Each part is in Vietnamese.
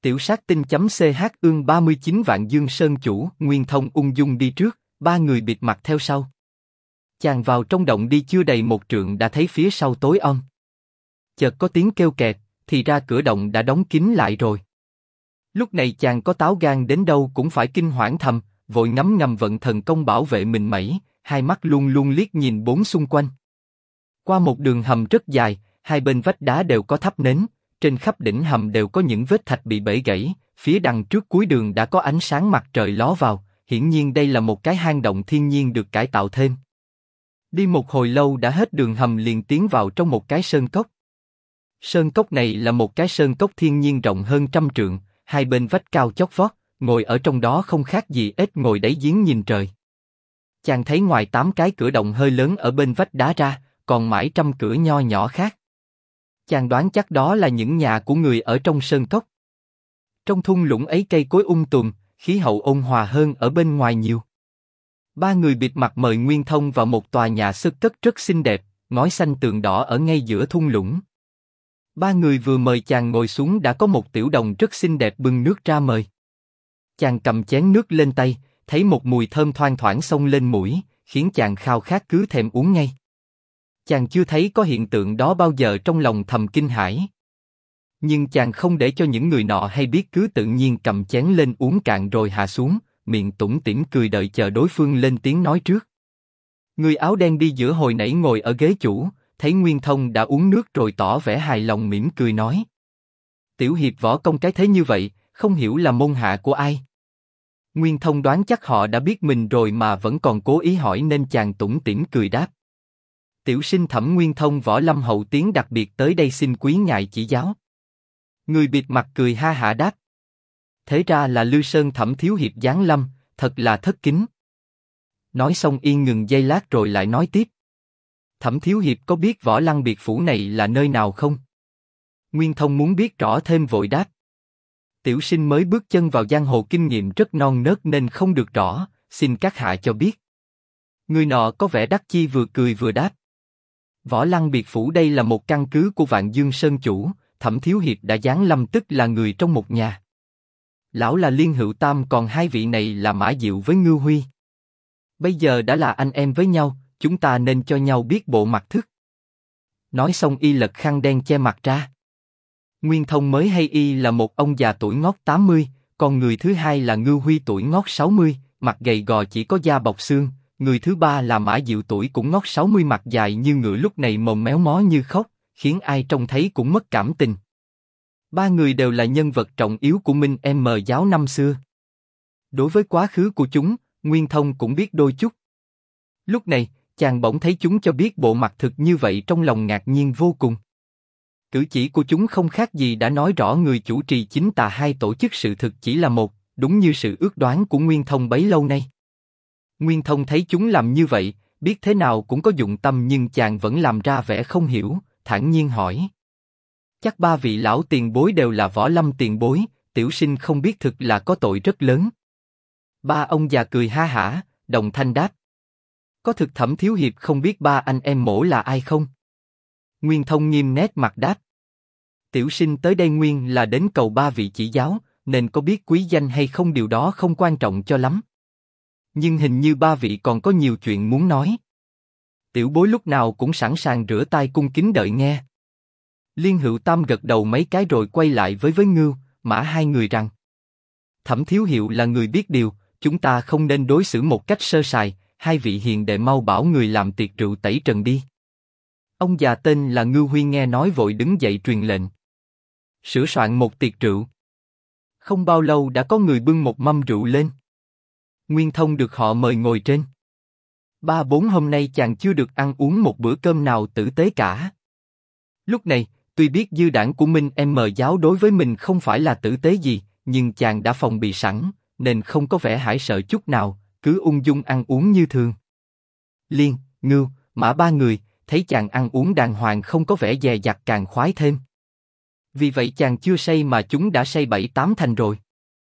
Tiểu sát tinh.ch ương 39 vạn Dương Sơn chủ, Nguyên Thông ung dung đi trước, ba người bịt mặt theo sau. Chàng vào trong động đi chưa đầy một trượng đã thấy phía sau tối om. Chợt có tiếng kêu kẹt, thì ra cửa động đã đóng kín lại rồi. Lúc này chàng có táo gan đến đâu cũng phải kinh hoảng thầm, vội ngấm ngầm vận thần công bảo vệ mình mẩy, hai mắt luôn luôn liếc nhìn bốn xung quanh. Qua một đường hầm rất dài, hai bên vách đá đều có thắp nến, trên khắp đỉnh hầm đều có những vết thạch bị bể gãy, phía đằng trước cuối đường đã có ánh sáng mặt trời ló vào, hiển nhiên đây là một cái hang động thiên nhiên được cải tạo thêm. Đi một hồi lâu đã hết đường hầm liền tiến vào trong một cái sơn cốc. Sơn cốc này là một cái sơn cốc thiên nhiên rộng hơn 100 trượng, hai bên vách cao chót vót, ngồi ở trong đó không khác gì ếch ngồi đáy giếng nhìn trời. Chàng thấy ngoài 8 cái cửa động hơi lớn ở bên vách đá ra, còn mãi trăm cửa nho nhỏ khác. Chàng đoán chắc đó là những nhà của người ở trong sơn cốc. Trong thung lũng ấy cây cối tùm, khí hậu ôn hòa hơn ở bên ngoài nhiều. Ba người bịt mặt mời Nguyên Thông vào một tòa nhà xơ cất rất xinh đẹp, ngói xanh tường đỏ ở ngay giữa thung lũng. Ba người vừa mời chàng ngồi xuống đã có một tiểu đồng rất xinh đẹp bưng nước ra mời. Chàng cầm chén nước lên tay, thấy một mùi thơm thoang thoảng xông lên mũi, khiến chàng khao khát cứ thèm uống ngay. Chàng chưa thấy có hiện tượng đó bao giờ trong lòng thầm kinh hãi. Nhưng chàng không để cho những người nọ hay biết cứ tự nhiên cầm chén lên uống cạn rồi hạ xuống, miệng tủm tỉm cười đợi chờ đối phương lên tiếng nói trước. Người áo đen đi giữa hồi nãy ngồi ở ghế chủ, thấy Nguyên Thông đã uống nước rồi tỏ vẻ hài lòng mỉm cười nói. Tiểu hiệp võ công cái thế như vậy, không hiểu là môn hạ của ai. Nguyên Thông đoán chắc họ đã biết mình rồi mà vẫn còn cố ý hỏi nên chàng tủm tỉm cười đáp. Tiểu sinh Thẩm Nguyên Thông võ lâm hậu tiến đặc biệt tới đây xin quý ngài chỉ giáo. Người bịt mặt cười ha hả đáp. Thế ra là Lư Sơn Thẩm thiếu hiệp giáng lâm, thật là thất kính. Nói xong yên ngừng giây lát rồi lại nói tiếp. Thẩm thiếu hiệp có biết Võ Lăng biệt phủ này là nơi nào không? Nguyên Thông muốn biết rõ thêm vội đáp. Tiểu sinh mới bước chân vào giang hồ kinh nghiệm rất non nớt nên không được rõ, xin các hạ cho biết. Người nọ có vẻ đắc chi vừa cười vừa đáp. Võ Lăng biệt phủ đây là một căn cứ của Vạn Dương Sơn chủ, Thẩm thiếu hiệp đã giáng lâm tức là người trong một nhà. Lão là Liên Hữu Tam còn hai vị này là Mã Diệu với Ngưu Huy. Bây giờ đã là anh em với nhau, chúng ta nên cho nhau biết bộ mặt thức. Nói xong y lật khăn đen che mặt ra. Nguyên Thông mới hay y là một ông già tuổi ngót 80, còn người thứ hai là Ngưu Huy tuổi ngót 60, mặt gầy gò chỉ có da bọc xương, người thứ ba là Mã Diệu tuổi cũng ngót 60 mặt dài như ngựa lúc này mồm méo mó như khóc, khiến ai trông thấy cũng mất cảm tình. Ba người đều là nhân vật trọng yếu của Minh M giáo năm xưa. Đối với quá khứ của chúng, Nguyên Thông cũng biết đôi chút. Lúc này, chàng bỗng thấy chúng cho biết bộ mặt thực như vậy trong lòng ngạc nhiên vô cùng. Cử chỉ của chúng không khác gì đã nói rõ người chủ trì chính tà hai tổ chức sự thực chỉ là một, đúng như sự ước đoán của Nguyên Thông bấy lâu nay. Nguyên Thông thấy chúng làm như vậy, biết thế nào cũng có dụng tâm nhưng chàng vẫn làm ra vẻ không hiểu, thản nhiên hỏi. Chắc ba vị lão tiền bối đều là võ lâm tiền bối, tiểu sinh không biết thực là có tội rất lớn. Ba ông già cười ha hả, đồng thanh đáp. Có thực Thẩm thiếu hiệp không biết ba anh em mổ là ai không? Nguyên Thông nghiêm nét mặt đáp. Tiểu sinh tới đây nguyên là đến cầu ba vị chỉ giáo, nên có biết quý danh hay không điều đó không quan trọng cho lắm. Nhưng hình như ba vị còn có nhiều chuyện muốn nói. Tiểu bối lúc nào cũng sẵn sàng rửa tay cung kính đợi nghe. Liên Hữu Tam gật đầu mấy cái rồi quay lại với Ngưu, Mã hai người rằng. Thẩm thiếu hiệu là người biết điều, chúng ta không nên đối xử một cách sơ sài, hai vị hiền đệ mau bảo người làm tiệc rượu tẩy trần đi. Ông già tên là Ngưu Huy nghe nói vội đứng dậy truyền lệnh. Sửa soạn một tiệc rượu. Không bao lâu đã có người bưng một mâm rượu lên. Nguyên Thông được họ mời ngồi trên. 3-4 hôm nay chàng chưa được ăn uống một bữa cơm nào tử tế cả. Lúc này, tuy biết dư đảng của Minh M giáo đối với mình không phải là tử tế gì, nhưng chàng đã phòng bị sẵn, nên không có vẻ hãi sợ chút nào, cứ ung dung ăn uống như thường. Liên, Ngưu, Mã ba người, thấy chàng ăn uống đàng hoàng không có vẻ dè dặt càng khoái thêm. Vì vậy chàng chưa say mà chúng đã say 7-8 thành rồi.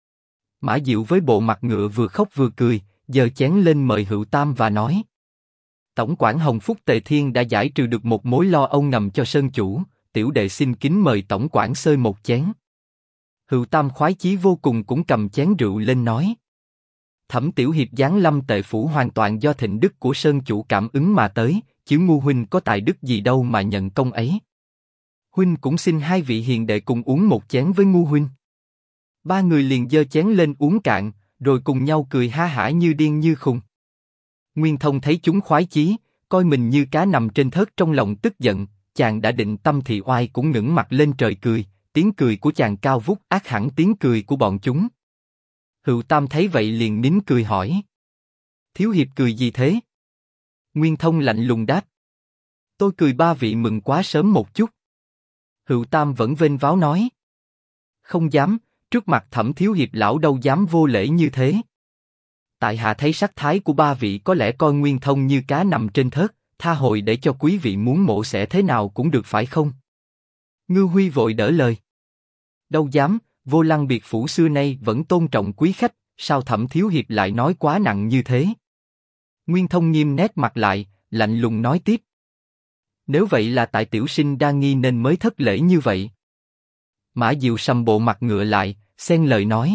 Mã Diệu với bộ mặt ngựa vừa khóc vừa cười, giơ chén lên mời Hữu Tam và nói. Tổng quản Hồng Phúc Tề Thiên đã giải trừ được một mối lo âu ngầm cho Sơn chủ, tiểu đệ xin kính mời tổng quản xơi một chén. Hựu Tam khoái chí vô cùng cũng cầm chén rượu lên nói. Thẩm Tiểu Hiệp giáng lâm tệ phủ hoàn toàn do thịnh đức của Sơn chủ cảm ứng mà tới, chứ ngu huynh có tài đức gì đâu mà nhận công ấy. Huynh cũng xin hai vị hiền đệ cùng uống một chén với ngu huynh. Ba người liền giơ chén lên uống cạn, rồi cùng nhau cười ha hả như điên như khùng. Nguyên Thông thấy chúng khoái chí, coi mình như cá nằm trên thớt, trong lòng tức giận, chàng đã định tâm thì oai cũng ngẩng mặt lên trời cười, tiếng cười của chàng cao vút ác hẳn tiếng cười của bọn chúng. Hựu Tam thấy vậy liền nín cười hỏi. Thiếu hiệp cười gì thế? Nguyên Thông lạnh lùng đáp. Tôi cười ba vị mừng quá sớm một chút. Hựu Tam vẫn vênh váo nói. Không dám, trước mặt Thẩm thiếu hiệp lão đâu dám vô lễ như thế. Tại hạ thấy sắc thái của ba vị có lẽ coi Nguyên Thông như cá nằm trên thớt, tha hồi để cho quý vị muốn mổ xẻ thế nào cũng được phải không? Ngư Huy vội đỡ lời. Đâu dám, Vô Lăng biệt phủ xưa nay vẫn tôn trọng quý khách, sao Thẩm thiếu hiệp lại nói quá nặng như thế? Nguyên Thông nghiêm nét mặt lại, lạnh lùng nói tiếp. Nếu vậy là tại tiểu sinh đa nghi nên mới thất lễ như vậy. Mã Diệu sầm bộ mặt ngựa lại, xen lời nói.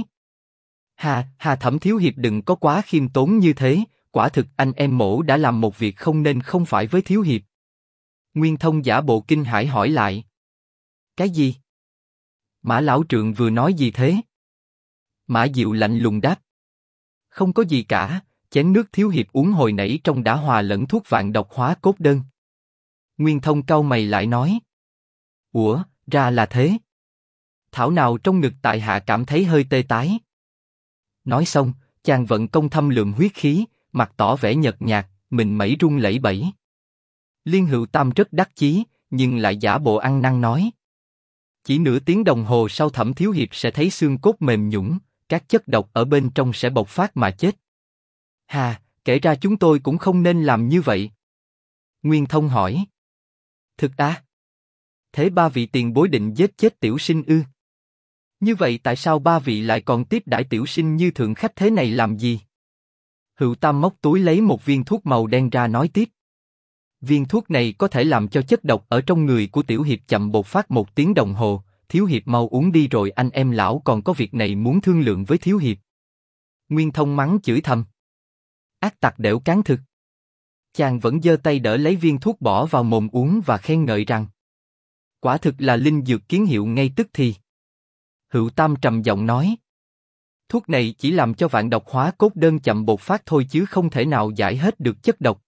Hà Thẩm thiếu hiệp đừng có quá khiêm tốn như thế, quả thực anh em mổ đã làm một việc không nên không phải với thiếu hiệp. Nguyên Thông giả bộ kinh hãi hỏi lại. Cái gì? Mã lão trượng vừa nói gì thế? Mã Diệu lạnh lùng đáp. Không có gì cả, chén nước thiếu hiệp uống hồi nãy trong đã hòa lẫn thuốc vạn độc hóa cốt đơn. Nguyên Thông cau mày lại nói. Ủa, ra là thế. Thảo nào trong ngực tại hạ cảm thấy hơi tê tái. Nói xong, chàng vận công thâm lượng huyết khí, mặt tỏ vẻ nhợt nhạt, mình mẩy run lẩy bẩy. Liên Hựu Tam rất đắc chí, nhưng lại giả bộ ăn năn nói. Chỉ nửa tiếng đồng hồ sau Thẩm thiếu hiệp sẽ thấy xương cốt mềm nhũn, các chất độc ở bên trong sẽ bộc phát mà chết. Kể ra chúng tôi cũng không nên làm như vậy. Nguyên Thông hỏi. Thực á? Thế ba vị tiền bối định giết chết tiểu sinh ư? Như vậy tại sao ba vị lại còn tiếp đãi tiểu sinh như thượng khách thế này làm gì? Hựu Tam móc túi lấy một viên thuốc màu đen ra nói tiếp. Viên thuốc này có thể làm cho chất độc ở trong người của tiểu hiệp chậm bộc phát 1 tiếng đồng hồ, thiếu hiệp mau uống đi rồi anh em lão còn có việc này muốn thương lượng với thiếu hiệp. Nguyên Thông mắng chửi thầm. Ác tặc đểu cán thực. Chàng vẫn giơ tay đỡ lấy viên thuốc bỏ vào mồm uống và khen ngợi rằng. Quả thực là linh dược kiến hiệu ngay tức thì. Hựu Tam trầm giọng nói. Thuốc này chỉ làm cho vạn độc hóa cốt đơn chậm bộc phát thôi chứ không thể nào giải hết được chất độc.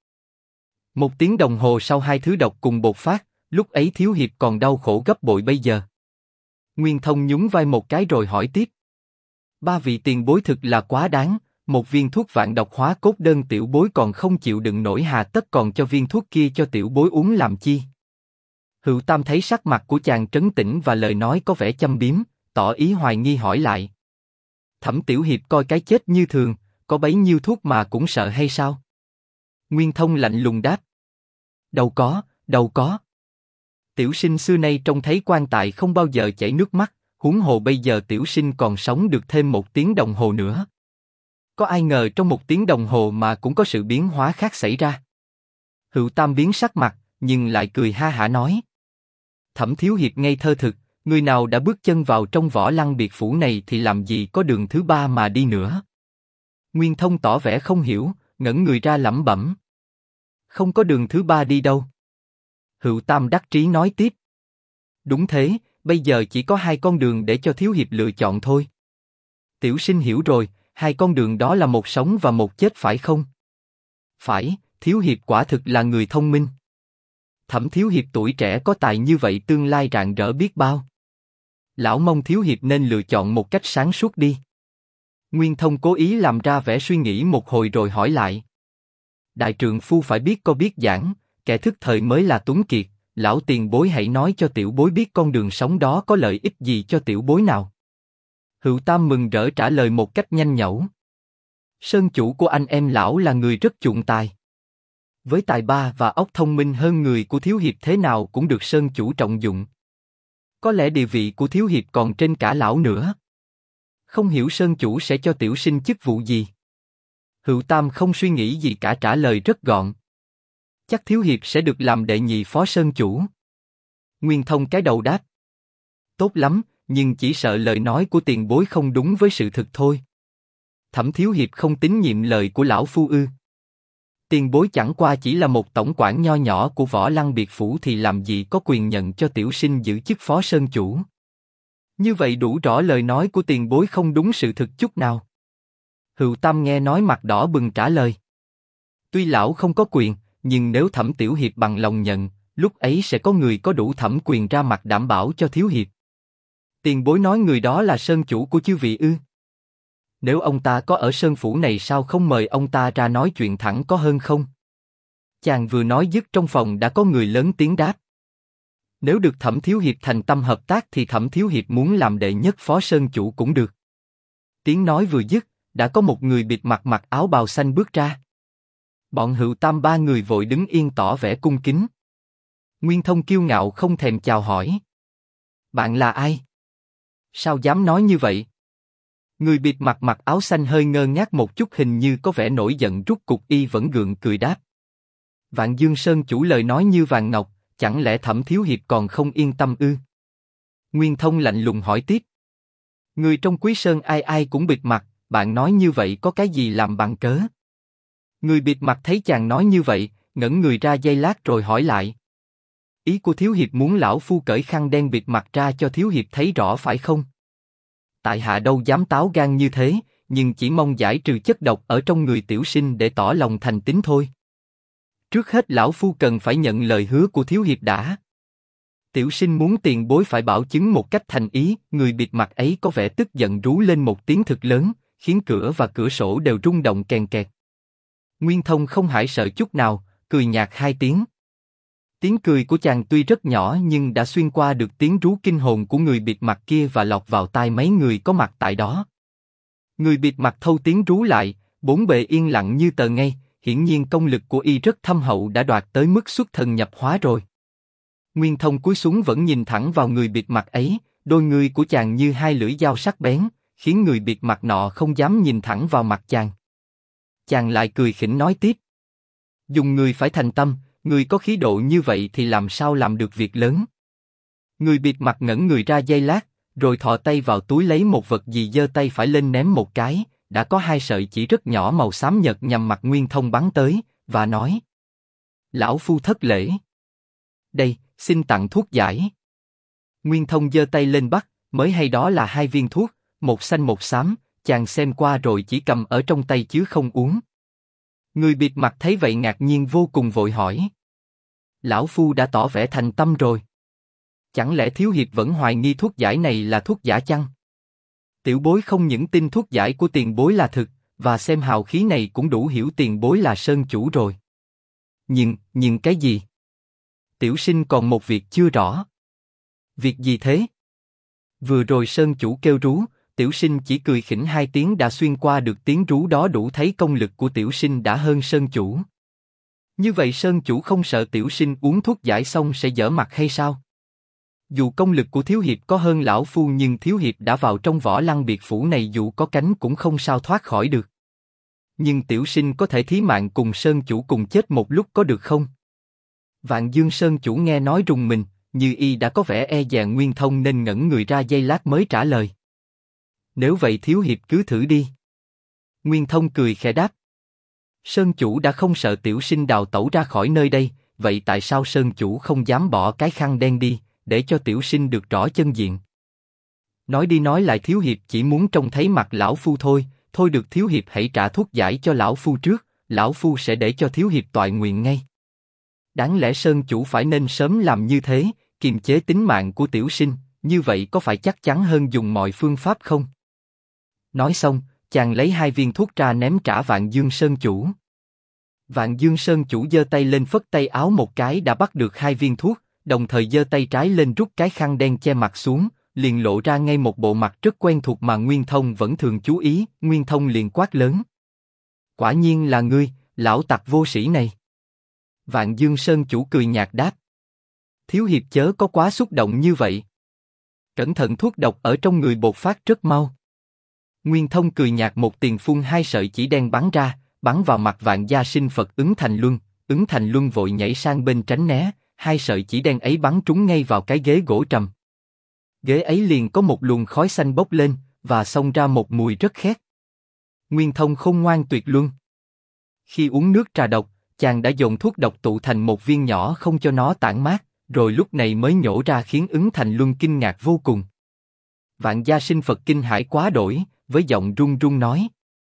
1 tiếng đồng hồ sau hai thứ độc cùng bộc phát, lúc ấy thiếu hiệp còn đau khổ gấp bội bây giờ. Nguyên Thông nhún vai một cái rồi hỏi tiếp. Ba vị tiền bối thực là quá đáng, một viên thuốc vạn độc hóa cốt đơn tiểu bối còn không chịu đựng nổi hà tất còn cho viên thuốc kia cho tiểu bối uống làm chi? Hựu Tam thấy sắc mặt của chàng trấn tĩnh và lời nói có vẻ châm biếm, tỏ ý hoài nghi hỏi lại. Thẩm tiểu hiệp coi cái chết như thường, có bấy nhiêu thuốc mà cũng sợ hay sao? Nguyên Thông lạnh lùng đáp. Đâu có. Tiểu sinh xưa nay trông thấy quan tài không bao giờ chảy nước mắt, huống hồ bây giờ tiểu sinh còn sống được thêm 1 tiếng đồng hồ nữa. Có ai ngờ trong 1 tiếng đồng hồ mà cũng có sự biến hóa khác xảy ra. Hựu Tam biến sắc mặt, nhưng lại cười ha hả nói. Thẩm thiếu hiệp ngây thơ thực, người nào đã bước chân vào trong Võ Lăng biệt phủ này thì làm gì có đường thứ ba mà đi nữa. Nguyên Thông tỏ vẻ không hiểu, ngẩng người ra lẩm bẩm. Không có đường thứ ba đi đâu. Hựu Tam đắc trí nói tiếp. Đúng thế, bây giờ chỉ có 2 con đường để cho thiếu hiệp lựa chọn thôi. Tiểu sinh hiểu rồi, 2 con đường đó là một sống và một chết phải không? Phải, thiếu hiệp quả thực là người thông minh. Thẩm thiếu hiệp tuổi trẻ có tài như vậy tương lai rạng rỡ biết bao. Lão mong thiếu hiệp nên lựa chọn một cách sáng suốt đi. Nguyên Thông cố ý làm ra vẻ suy nghĩ một hồi rồi hỏi lại. Đại trượng phu phải biết có biết giảng, kẻ thức thời mới là tuấn kiệt, lão tiền bối hãy nói cho tiểu bối biết con đường sống đó có lợi ích gì cho tiểu bối nào. Hựu Tam mừng rỡ trả lời một cách nhanh nhẩu. Sơn chủ của anh em lão là người rất chuộng tài. Với tài ba và óc thông minh hơn người của thiếu hiệp thế nào cũng được Sơn chủ trọng dụng. Có lẽ địa vị của thiếu hiệp còn trên cả lão nữa. Không hiểu Sơn chủ sẽ cho tiểu sinh chức vụ gì. Hựu Tam không suy nghĩ gì cả trả lời rất gọn. Chắc thiếu hiệp sẽ được làm đệ nhị phó Sơn chủ. Nguyên Thông cái đầu đáp. Tốt lắm, nhưng chỉ sợ lời nói của tiền bối không đúng với sự thực thôi. Thẩm thiếu hiệp không tín nhiệm lời của lão phu ư? Tiền bối chẳng qua chỉ là một tổng quản nho nhỏ của Võ Lăng biệt phủ thì làm gì có quyền nhận cho tiểu sinh giữ chức phó sơn chủ. Như vậy đủ rõ lời nói của tiền bối không đúng sự thực chút nào. Hựu Tâm nghe nói mặt đỏ bừng trả lời. Tuy lão không có quyền, nhưng nếu Thẩm tiểu hiệp bằng lòng nhận, lúc ấy sẽ có người có đủ thẩm quyền ra mặt đảm bảo cho thiếu hiệp. Tiền bối nói người đó là sơn chủ của chư vị ư? Nếu ông ta có ở sơn phủ này sao không mời ông ta ra nói chuyện thẳng có hơn không? Chàng vừa nói dứt trong phòng đã có người lớn tiếng đáp. Nếu được Thẩm thiếu hiệp thành tâm hợp tác thì Thẩm thiếu hiệp muốn làm đệ nhất phó sơn chủ cũng được. Tiếng nói vừa dứt, đã có một người bịt mặt mặc áo bào xanh bước ra. Bọn Hựu Tam ba người vội đứng yên tỏ vẻ cung kính. Nguyên Thông kiêu ngạo không thèm chào hỏi. Bạn là ai? Sao dám nói như vậy? Người bịt mặt mặc áo xanh hơi ngơ ngác một chút, hình như có vẻ nổi giận, rút cục y vẫn gượng cười đáp. Vạn Dương Sơn chủ lời nói như vàng ngọc, chẳng lẽ Thẩm thiếu hiệp còn không yên tâm ư? Nguyên Thông lạnh lùng hỏi tiếp. Người trong Quý Sơn ai ai cũng bịt mặt, bạn nói như vậy có cái gì làm bằng cớ? Người bịt mặt thấy chàng nói như vậy, ngẩn người ra giây lát rồi hỏi lại. Ý của thiếu hiệp muốn lão phu cởi khăn đen bịt mặt ra cho thiếu hiệp thấy rõ phải không? Tại hạ đâu dám táo gan như thế, nhưng chỉ mong giải trừ chất độc ở trong người tiểu sinh để tỏ lòng thành tín thôi. Trước hết lão phu cần phải nhận lời hứa của thiếu hiệp đã. Tiểu sinh muốn tiền bối phải bảo chứng một cách thành ý. Người bịt mặt ấy có vẻ tức giận rú lên một tiếng thực lớn, khiến cửa và cửa sổ đều rung động kèn kẹt. Nguyên Thông không hãi sợ chút nào, cười nhạt hai tiếng. Tiếng cười của chàng tuy rất nhỏ nhưng đã xuyên qua được tiếng rú kinh hồn của người bịt mặt kia và lọt vào tai mấy người có mặt tại đó. Người bịt mặt thâu tiếng rú lại, bốn bề yên lặng như tờ ngây, hiển nhiên công lực của y rất thâm hậu đã đoạt tới mức xuất thần nhập hóa rồi. Nguyên Thông cúi xuống vẫn nhìn thẳng vào người bịt mặt ấy, đôi người của chàng như hai lưỡi dao sắc bén, khiến người bịt mặt nọ không dám nhìn thẳng vào mặt chàng. Chàng lại cười khỉnh nói tiếp. Dùng người phải thành tâm, người có khí độ như vậy thì làm sao làm được việc lớn. Người bịt mặt ngẩn người ra giây lát, rồi thò tay vào túi lấy một vật gì, giơ tay phải lên ném một cái, đã có hai sợi chỉ rất nhỏ màu xám nhợt nhằm mặt Nguyên Thông bắn tới, và nói. Lão phu thất lễ. Đây, xin tặng thuốc giải. Nguyên Thông giơ tay lên bắt, mới hay đó là hai viên thuốc, một xanh một xám, chàng xem qua rồi chỉ cầm ở trong tay chứ không uống. Người bịt mặt thấy vậy ngạc nhiên vô cùng vội hỏi. Lão phu đã tỏ vẻ thành tâm rồi. Chẳng lẽ thiếu hiệp vẫn hoài nghi thuốc giải này là thuốc giả chăng? Tiểu bối không những tin thuốc giải của tiền bối là thực, và xem hào khí này cũng đủ hiểu tiền bối là sơn chủ rồi. Nhưng cái gì? Tiểu sinh còn một việc chưa rõ. Việc gì thế? Vừa rồi sơn chủ kêu rú, tiểu sinh chỉ cười khỉnh hai tiếng đã xuyên qua được tiếng rú đó, đủ thấy công lực của tiểu sinh đã hơn sơn chủ. Như vậy sơn chủ không sợ tiểu sinh uống thuốc giải xong sẽ dở mặt hay sao? Dù công lực của thiếu hiệp có hơn lão phu nhưng thiếu hiệp đã vào trong Võ Lăng biệt phủ này, dù có cánh cũng không sao thoát khỏi được. Nhưng tiểu sinh có thể thí mạng cùng sơn chủ cùng chết một lúc có được không? Vạn Dương Sơn chủ nghe nói rùng mình, như y đã có vẻ e dè Nguyên Thông nên ngẩn người ra giây lát mới trả lời. Nếu vậy thiếu hiệp cứ thử đi. Nguyên Thông cười khẽ đáp. Sơn chủ đã không sợ tiểu sinh đào tẩu ra khỏi nơi đây, vậy tại sao sơn chủ không dám bỏ cái khăn đen đi, để cho tiểu sinh được rõ chân diện? Nói đi nói lại thiếu hiệp chỉ muốn trông thấy mặt lão phu thôi, thôi được thiếu hiệp hãy trả thuốc giải cho lão phu trước, lão phu sẽ để cho thiếu hiệp toại nguyện ngay. Đáng lẽ sơn chủ phải nên sớm làm như thế, kiềm chế tính mạng của tiểu sinh, như vậy có phải chắc chắn hơn dùng mọi phương pháp không? Nói xong, chàng lấy hai viên thuốc ra ném trả Vạn Dương Sơn chủ. Vạn Dương Sơn chủ giơ tay lên phất tay áo một cái đã bắt được hai viên thuốc, đồng thời giơ tay trái lên rút cái khăn đen che mặt xuống, liền lộ ra ngay một bộ mặt rất quen thuộc mà Nguyên Thông vẫn thường chú ý. Nguyên Thông liền quát lớn. Quả nhiên là ngươi, lão tặc vô sĩ này. Vạn Dương Sơn chủ cười nhạt đáp. Thiếu hiệp chớ có quá xúc động như vậy. Cẩn thận thuốc độc ở trong người bột phát rất mau. Nguyên Thông cười nhạt một tiền phun hai sợi chỉ đen bắn ra, bắn vào mặt Vạn Gia Sinh Phật Ứng Thành Luân vội nhảy sang bên tránh né, hai sợi chỉ đen ấy bắn trúng ngay vào cái ghế gỗ trầm. Ghế ấy liền có một luồng khói xanh bốc lên, và xông ra một mùi rất khét. Nguyên Thông khôn ngoan tuyệt luân. Khi uống nước trà độc, chàng đã dồn thuốc độc tụ thành một viên nhỏ không cho nó tản mát, rồi lúc này mới nhổ ra khiến Ứng Thành Luân kinh ngạc vô cùng. Vạn Gia Sinh Phật kinh hãi quá đổi, với giọng run run nói: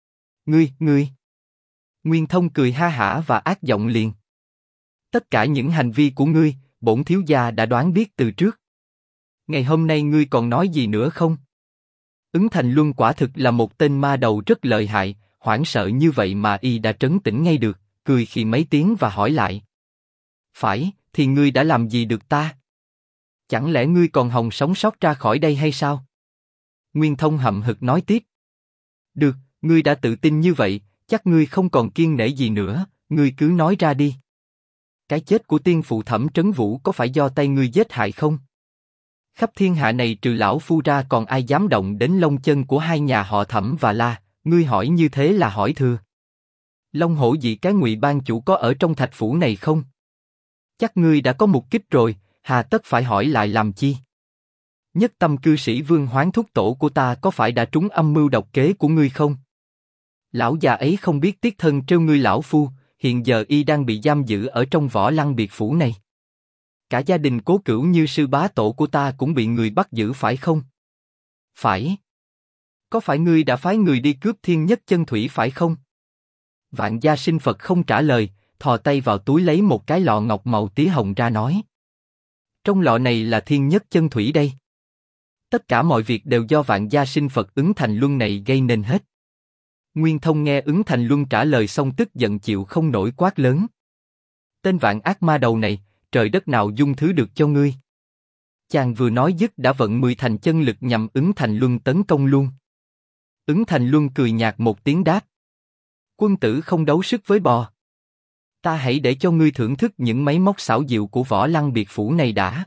Ngươi. Nguyên Thông cười ha hả và ác giọng liền: Tất cả những hành vi của ngươi, bổn thiếu gia đã đoán biết từ trước. Ngày hôm nay ngươi còn nói gì nữa không? Ứng Thành Luân quả thực là một tên ma đầu rất lợi hại, hoảng sợ như vậy mà y đã trấn tĩnh ngay được, cười khi mấy tiếng và hỏi lại: Phải, thì ngươi đã làm gì được ta? Chẳng lẽ ngươi còn hòng sống sót ra khỏi đây hay sao? Nguyên Thông hậm hực nói tiếp: Được, ngươi đã tự tin như vậy, chắc ngươi không còn kiêng nể gì nữa, ngươi cứ nói ra đi. Cái chết của tiên phụ Thẩm Trấn Vũ có phải do tay ngươi giết hại không? Khắp thiên hạ này trừ lão phu ra còn ai dám động đến lông chân của hai nhà họ Thẩm và La, ngươi hỏi như thế là hỏi thừa. Long hổ dị cái Ngụy ban chủ có ở trong thạch phủ này không? Chắc ngươi đã có mục kích rồi, hà tất phải hỏi lại làm chi? Nhất tâm cư sĩ Vương Hoán thúc tổ của ta có phải đã trúng âm mưu độc kế của ngươi không? Lão già ấy không biết tiếc thân trêu ngươi lão phu, hiện giờ y đang bị giam giữ ở trong Võ Lăng biệt phủ này. Cả gia đình Cố Cửu như sư bá tổ của ta cũng bị người bắt giữ phải không? Phải. Có phải ngươi đã phái người đi cướp Thiên Nhất Chân Thủy phải không? Vạn Gia Sinh Phật không trả lời, thò tay vào túi lấy một cái lọ ngọc màu tía hồng ra nói: Trong lọ này là Thiên Nhất Chân Thủy đây. Tất cả mọi việc đều do Vạn Gia Sinh Phật Ứng Thành Luân này gây nên hết. Nguyên Thông nghe Ứng Thành Luân trả lời xong tức giận chịu không nổi quát lớn: Tên vạn ác ma đầu này, trời đất nào dung thứ được cho ngươi? Chàng vừa nói dứt đã vận 10 thành chân lực nhằm Ứng Thành Luân tấn công luôn. Ứng Thành Luân cười nhạt một tiếng đáp: Quân tử không đấu sức với bò. Ta hãy để cho ngươi thưởng thức những máy móc xảo diệu của Võ Lăng biệt phủ này đã.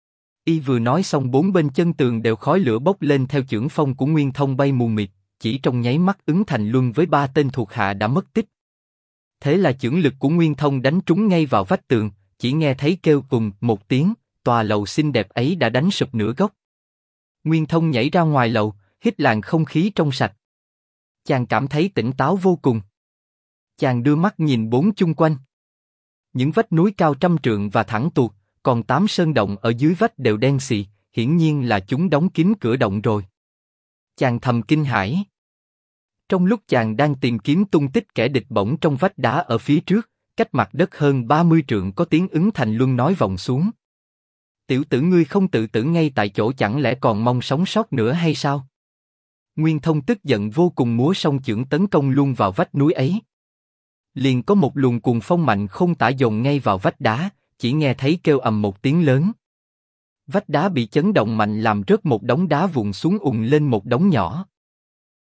Y vừa nói xong bốn bên chân tường đều khói lửa bốc lên theo chưởng phong của Nguyên Thông bay mù mịt, chỉ trong nháy mắt Ứng Thành Luân với 3 tên thuộc hạ đã mất tích. Thế là chưởng lực của Nguyên Thông đánh trúng ngay vào vách tường, chỉ nghe thấy kêu cùng một tiếng, tòa lầu xinh đẹp ấy đã đánh sụp nửa góc. Nguyên Thông nhảy ra ngoài lầu, hít làn không khí trong sạch. Chàng cảm thấy tỉnh táo vô cùng. Chàng đưa mắt nhìn bốn chung quanh. Những vách núi cao trăm trượng và thẳng tuột, còn 8 sơn động ở dưới vách đều đen xì, hiển nhiên là chúng đóng kín cửa động rồi. Chàng thầm kinh hãi. Trong lúc chàng đang tìm kiếm tung tích kẻ địch bỗng trong vách đá ở phía trước, cách mặt đất hơn 30 trượng có tiếng Ứng Thành Luân nói vọng xuống: Tiểu tử ngươi không tự tử ngay tại chỗ chẳng lẽ còn mong sống sót nữa hay sao? Nguyên Thông tức giận vô cùng múa song chưởng tấn công luôn vào vách núi ấy. Liền có một luồng cuồng phong mạnh không tả dồn ngay vào vách đá, chỉ nghe thấy kêu ầm một tiếng lớn. Vách đá bị chấn động mạnh làm rớt một đống đá vụn xuống ùn lên một đống nhỏ.